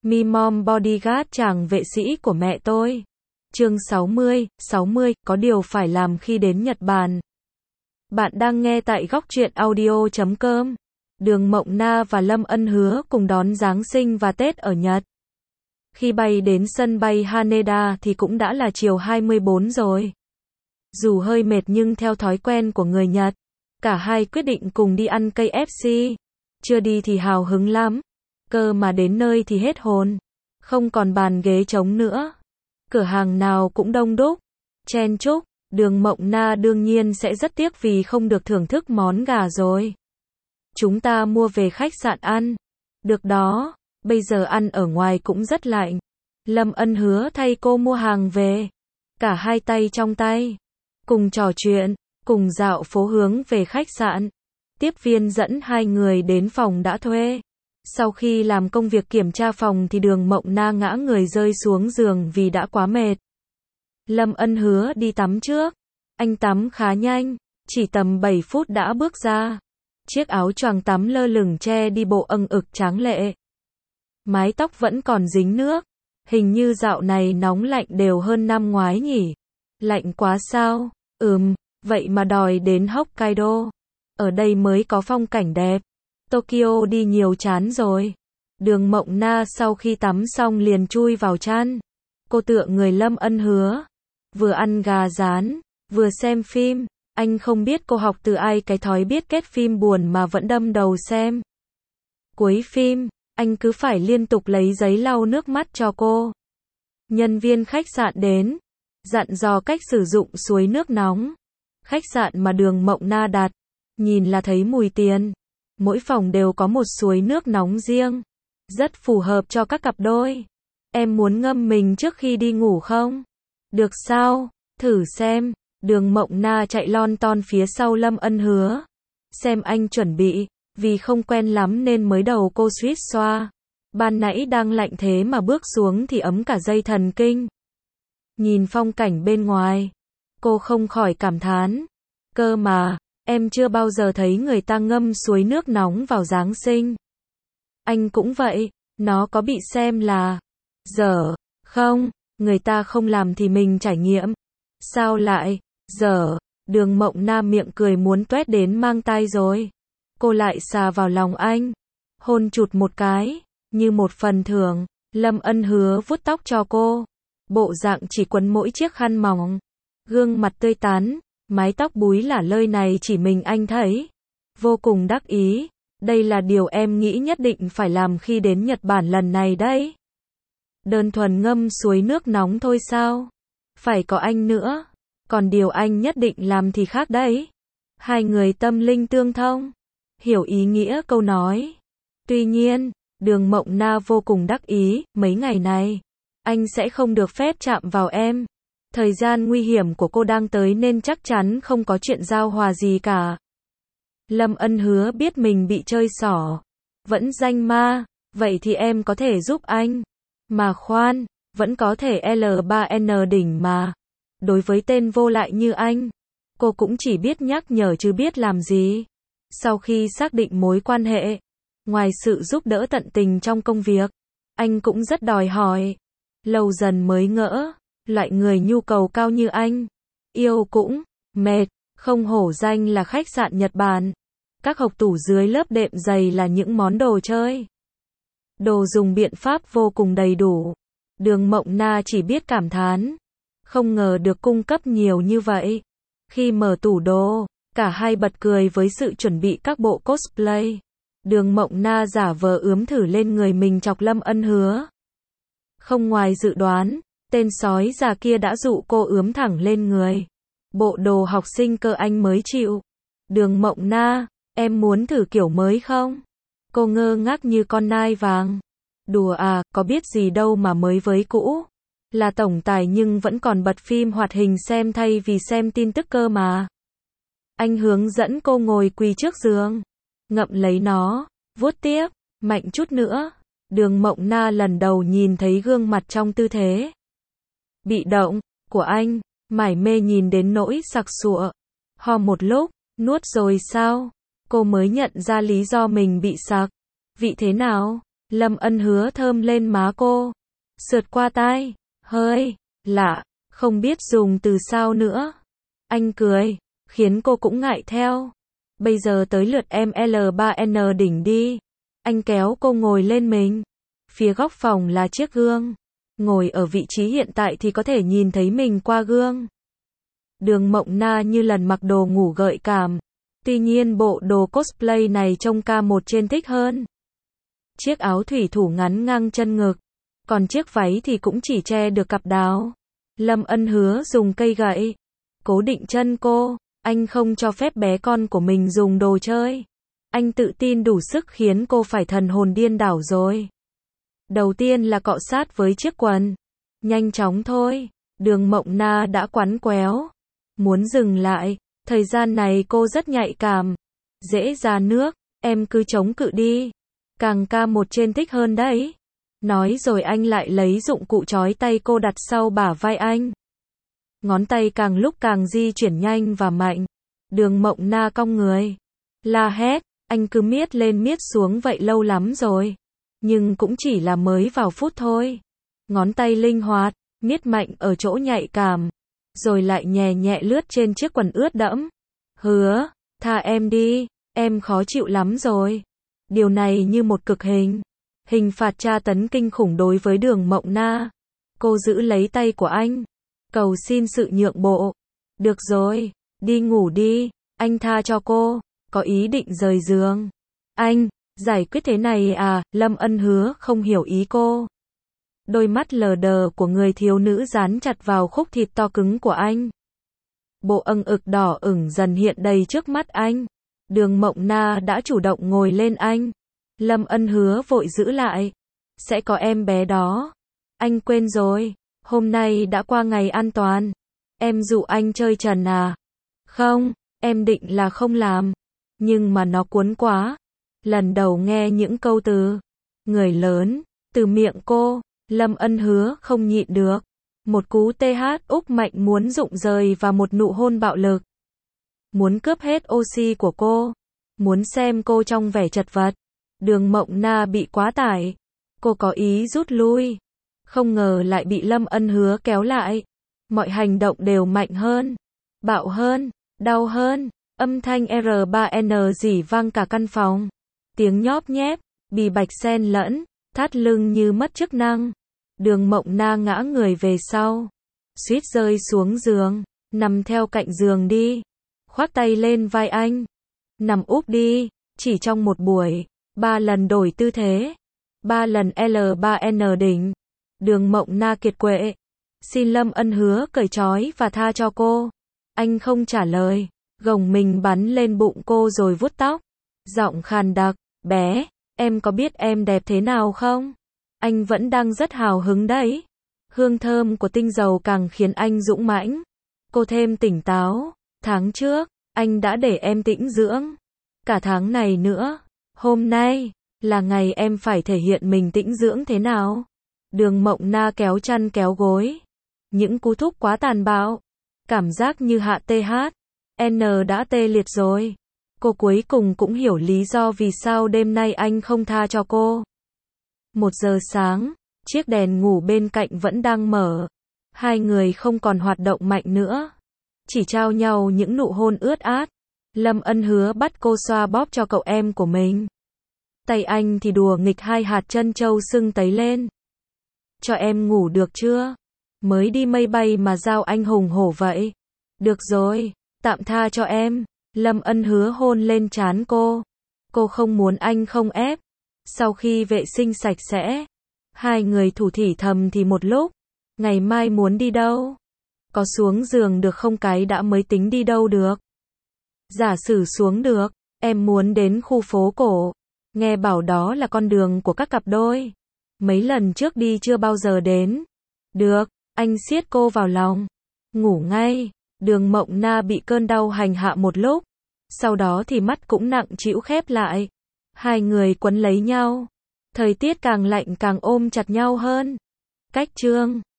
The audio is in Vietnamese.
Mi Mom Bodyguard chàng vệ sĩ của mẹ tôi. Chương 60, có điều phải làm khi đến Nhật Bản. Bạn đang nghe tại góc truyện audio.com. Đường Mộng Na và Lâm Ân Hứa cùng đón Giáng sinh và Tết ở Nhật. Khi bay đến sân bay Haneda thì cũng đã là chiều 24 rồi. Dù hơi mệt nhưng theo thói quen của người Nhật, cả hai quyết định cùng đi ăn KFC. Chưa đi thì hào hứng lắm, cơ mà đến nơi thì hết hồn. Không còn bàn ghế trống nữa. Cửa hàng nào cũng đông đúc, chen chúc. Đường Mộng Na đương nhiên sẽ rất tiếc vì không được thưởng thức món gà rồi. Chúng ta mua về khách sạn ăn. Được đó, bây giờ ăn ở ngoài cũng rất lạnh. Lâm Ân Hứa thay cô mua hàng về. Cả hai tay trong tay, cùng trò chuyện, cùng dạo phố hướng về khách sạn. Tiếp viên dẫn hai người đến phòng đã thuê. Sau khi làm công việc kiểm tra phòng thì Đường Mộng Na ngã người rơi xuống giường vì đã quá mệt. Lâm Ân Hứa đi tắm trước. Anh tắm khá nhanh, chỉ tầm 7 phút đã bước ra. Chiếc áo choàng tắm lơ lửng che đi bộ âng ực tráng lệ. Mái tóc vẫn còn dính nước. Hình như dạo này nóng lạnh đều hơn năm ngoái nhỉ. Lạnh quá sao? Vậy mà đòi đến Hokkaido. Ở đây mới có phong cảnh đẹp. Tokyo đi nhiều chán rồi. Đường Mộng Na sau khi tắm xong liền chui vào chăn. Cô tựa người Lâm Ân Hứa. Vừa ăn gà rán, vừa xem phim. Anh không biết cô học từ ai cái thói biết kết phim buồn mà vẫn đâm đầu xem. Cuối phim, anh cứ phải liên tục lấy giấy lau nước mắt cho cô. Nhân viên khách sạn đến, dặn dò cách sử dụng suối nước nóng. Khách sạn mà Đường Mộng Na đặt, nhìn là thấy mùi tiền. Mỗi phòng đều có một suối nước nóng riêng, rất phù hợp cho các cặp đôi. Em muốn ngâm mình trước khi đi ngủ không? Được sao? Thử xem. Đường Mộng Na chạy lon ton phía sau Lâm Ân Hứa. Xem anh chuẩn bị, vì không quen lắm nên mới đầu cô suýt xoa. Ban nãy đang lạnh thế mà bước xuống thì ấm cả dây thần kinh. Nhìn phong cảnh bên ngoài, cô không khỏi cảm thán. Cơ mà, em chưa bao giờ thấy người ta ngâm suối nước nóng vào Giáng sinh. Anh cũng vậy, nó có bị xem là dở không? Người ta không làm thì mình trải nghiệm. Sao lại dở? Đường Mộng Na miệng cười muốn toét đến mang tai rồi. Cô lại xà vào lòng anh, hôn chụt một cái, như một phần thưởng. Lâm Ân Hứa vuốt tóc cho cô. Bộ dạng chỉ quấn mỗi chiếc khăn mỏng. Gương mặt tươi tắn, mái tóc búi lả lơi này chỉ mình anh thấy. Vô cùng đắc ý. Đây là điều em nghĩ nhất định phải làm khi đến Nhật Bản lần này đấy. Đơn thuần ngâm suối nước nóng thôi sao? Phải có anh nữa. Còn điều anh nhất định làm thì khác đấy. Hai người tâm linh tương thông, hiểu ý nghĩa câu nói. Tuy nhiên, Đường Mộng Na vô cùng đắc ý. Mấy ngày này, anh sẽ không được phép chạm vào em. Thời gian nguy hiểm của cô đang tới nên chắc chắn không có chuyện giao hòa gì cả. Lâm Ân Hứa biết mình bị chơi xỏ. Vẫn danh ma. Vậy thì em có thể giúp anh. Mà khoan, vẫn có thể L3N đỉnh mà. Đối với tên vô lại như anh, cô cũng chỉ biết nhắc nhở chứ biết làm gì. Sau khi xác định mối quan hệ, ngoài sự giúp đỡ tận tình trong công việc, anh cũng rất đòi hỏi. Lâu dần mới ngỡ, loại người nhu cầu cao như anh, yêu cũng mệt. Không hổ danh là khách sạn Nhật Bản. Các hộc tủ dưới lớp đệm giày là những món đồ chơi. Đồ dùng biện pháp vô cùng đầy đủ. Đường Mộng Na chỉ biết cảm thán. Không ngờ được cung cấp nhiều như vậy. Khi mở tủ đồ, cả hai bật cười với sự chuẩn bị các bộ cosplay. Đường Mộng Na giả vờ ướm thử lên người mình chọc Lâm Ân Hứa. Không ngoài dự đoán, tên sói già kia đã dụ cô ướm thẳng lên người. Bộ đồ học sinh cơ anh mới chịu. Đường Mộng Na, em muốn thử kiểu mới không? Cô ngơ ngác như con nai vàng. Đùa à, có biết gì đâu mà mới với cũ. Là tổng tài nhưng vẫn còn bật phim hoạt hình xem thay vì xem tin tức cơ mà. Anh hướng dẫn cô ngồi quỳ trước giường. Ngậm lấy nó, vuốt tiếp, mạnh chút nữa. Đường Mộng Na lần đầu nhìn thấy gương mặt trong tư thế bị động của anh, mải mê nhìn đến nỗi sặc sụa. Ho một lúc, nuốt rồi sao? Cô mới nhận ra lý do mình bị sặc. Vị thế nào? Lâm Ân Hứa thơm lên má cô, sượt qua tai, hơi lạ, không biết dùng từ sao nữa. Anh cười, khiến cô cũng ngại theo. Bây giờ tới lượt em L3N đỉnh đi. Anh kéo cô ngồi lên mình. Phía góc phòng là chiếc gương. Ngồi ở vị trí hiện tại thì có thể nhìn thấy mình qua gương. Đường Mộng Na như lần mặc đồ ngủ gợi cảm. Tuy nhiên bộ đồ cosplay này trông K1 trên thích hơn. Chiếc áo thủy thủ ngắn ngang chân ngực. Còn chiếc váy thì cũng chỉ che được cặp đào. Lâm Ân Hứa dùng cây gậy cố định chân cô. Anh không cho phép bé con của mình dùng đồ chơi. Anh tự tin đủ sức khiến cô phải thần hồn điên đảo rồi. Đầu tiên là cọ sát với chiếc quần. Nhanh chóng thôi. Đường Mộng Na đã quắn quéo. Muốn dừng lại. Thời gian này cô rất nhạy cảm. Dễ ra nước. Em cứ chống cự đi. Càng K1 trên thích hơn đấy. Nói rồi anh lại lấy dụng cụ trói tay cô đặt sau bả vai anh. Ngón tay càng lúc càng di chuyển nhanh và mạnh. Đường Mộng Na cong người. La hét, anh cứ miết lên miết xuống vậy lâu lắm rồi. Nhưng cũng chỉ là mới vào phút thôi. Ngón tay linh hoạt, miết mạnh ở chỗ nhạy cảm. Rồi lại nhẹ nhẹ lướt trên chiếc quần ướt đẫm. Hứa, tha em đi, em khó chịu lắm rồi. Điều này như một cực hình. Hình phạt tra tấn kinh khủng đối với Đường Mộng Na. Cô giữ lấy tay của anh. Cầu xin sự nhượng bộ. Được rồi, đi ngủ đi, anh tha cho cô. Có ý định rời giường. Anh, giải quyết thế này à? Lâm Ân Hứa không hiểu ý cô. Đôi mắt lờ đờ của người thiếu nữ dán chặt vào khúc thịt to cứng của anh. Bộ âng ực đỏ ửng dần hiện đầy trước mắt anh. Đường Mộng Na đã chủ động ngồi lên anh. Lâm Ân Hứa vội giữ lại. Sẽ có em bé đó. Anh quên rồi. Hôm nay đã qua ngày an toàn. Em dụ anh chơi trần à? Không, em định là không làm. Nhưng mà nó cuốn quá. Lần đầu nghe những câu từ người lớn từ miệng cô, Lâm Ân Hứa không nhịn được. Một cú TH úc mạnh muốn rụng rời và một nụ hôn bạo lực. Muốn cướp hết oxy của cô. Muốn xem cô trong vẻ chật vật. Đường Mộng Na bị quá tải. Cô có ý rút lui. Không ngờ lại bị Lâm Ân Hứa kéo lại. Mọi hành động đều mạnh hơn, bạo hơn, đau hơn. Âm thanh R3N rỉ vang cả căn phòng. Tiếng nhóp nhép, bì bạch xen lẫn, thắt lưng như mất chức năng. Đường Mộng Na ngã người về sau. Suýt rơi xuống giường. Nằm theo cạnh giường đi. Khoác tay lên vai anh. Nằm úp đi. Chỉ trong một buổi. 3 lần đổi tư thế. 3 lần L3N đỉnh. Đường Mộng Na kiệt quệ. Xin Lâm Ân Hứa cởi trói và tha cho cô. Anh không trả lời. Gồng mình bắn lên bụng cô rồi vuốt tóc. Giọng khàn đặc. Bé, em có biết em đẹp thế nào không? Anh vẫn đang rất hào hứng đấy. Hương thơm của tinh dầu càng khiến anh dũng mãnh. Cô thêm tỉnh táo. Tháng trước, anh đã để em tĩnh dưỡng. Cả tháng này nữa. Hôm nay, là ngày em phải thể hiện mình tĩnh dưỡng thế nào. Đường Mộng Na kéo chăn kéo gối. Những cú thúc quá tàn bạo. Cảm giác như hạ TH. N đã tê liệt rồi. Cô cuối cùng cũng hiểu lý do vì sao đêm nay anh không tha cho cô. 1 giờ sáng, chiếc đèn ngủ bên cạnh vẫn đang mở. Hai người không còn hoạt động mạnh nữa. Chỉ trao nhau những nụ hôn ướt át. Lâm Ân Hứa bắt cô xoa bóp cho cậu em của mình. Tay anh thì đùa nghịch 2 hạt chân châu sưng tấy lên. Cho em ngủ được chưa? Mới đi mây bay mà giao anh hùng hổ vậy. Được rồi, tạm tha cho em. Lâm Ân Hứa hôn lên trán cô. Cô không muốn anh không ép. Sau khi vệ sinh sạch sẽ, hai người thủ thỉ thầm thì một lúc. Ngày mai muốn đi đâu? Có xuống giường được không cái đã mới tính đi đâu được. Giả sử xuống được, em muốn đến khu phố cổ. Nghe bảo đó là con đường của các cặp đôi. Mấy lần trước đi chưa bao giờ đến. Được, anh siết cô vào lòng. Ngủ ngay. Đường Mộng Na bị cơn đau hành hạ một lúc. Sau đó thì mắt cũng nặng trĩu khép lại. Hai người quấn lấy nhau. Thời tiết càng lạnh càng ôm chặt nhau hơn. Cách chương